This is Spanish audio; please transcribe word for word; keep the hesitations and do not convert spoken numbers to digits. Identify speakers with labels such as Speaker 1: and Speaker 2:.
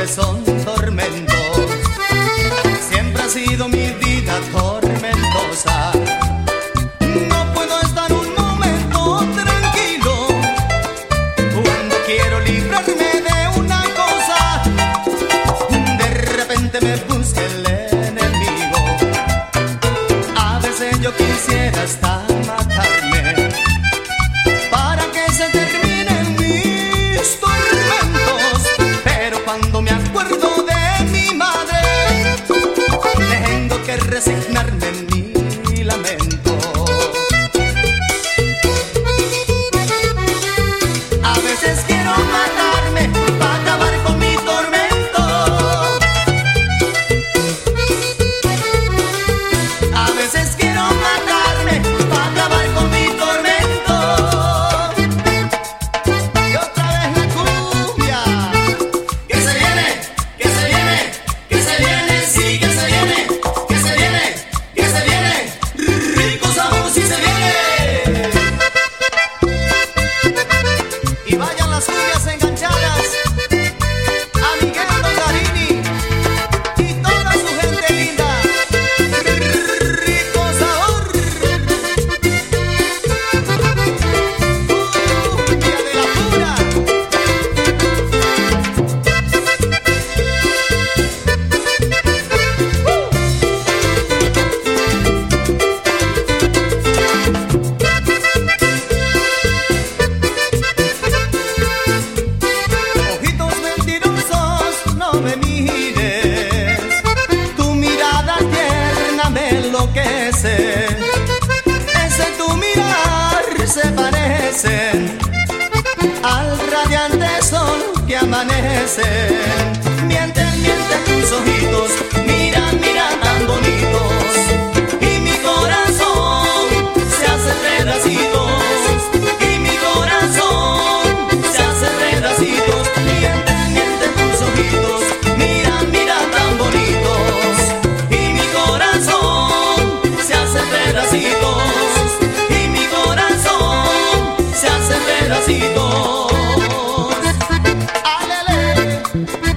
Speaker 1: son tormentos. Siempre ha sido mi vida tormentosa. No puedo estar un momento tranquilo cuando quiero librarme de una cosa. De repente me busca el enemigo. A veces yo quisiera hasta matarme para que se terminen mis tormentos. Pero cuando me acuerdo de mi madre, tengo que resignarme en mi lamento. A veces quiero matarme para acabar con mi tormento. A veces quiero matarme para acabar con mi tormento. Y otra vez la cumbia, que se viene, que se viene, que se viene, sí, que se viene, que se viene, que se viene, rico sabor si se viene. Y vayan las cumbias enganchadas a Miguel Longarini y toda su gente linda. Rico sabor. Cumbia de la pura. Ojitos mentirosos, no me mires. Tu mirada tierna me enloquece. Ese tu mirar se parece al radiante sol que amanece. Mienten, mienten tus ojitos, miran, miran tan bonitos. Y mi corazón se hace pedacitos. Y mi corazón se hace pedacitos. Mienten, mienten tus ojitos, miran, miran tan bonitos. Y mi corazón se hace pedacitos. Y mi corazón se hace pedacitos. ¡Alele!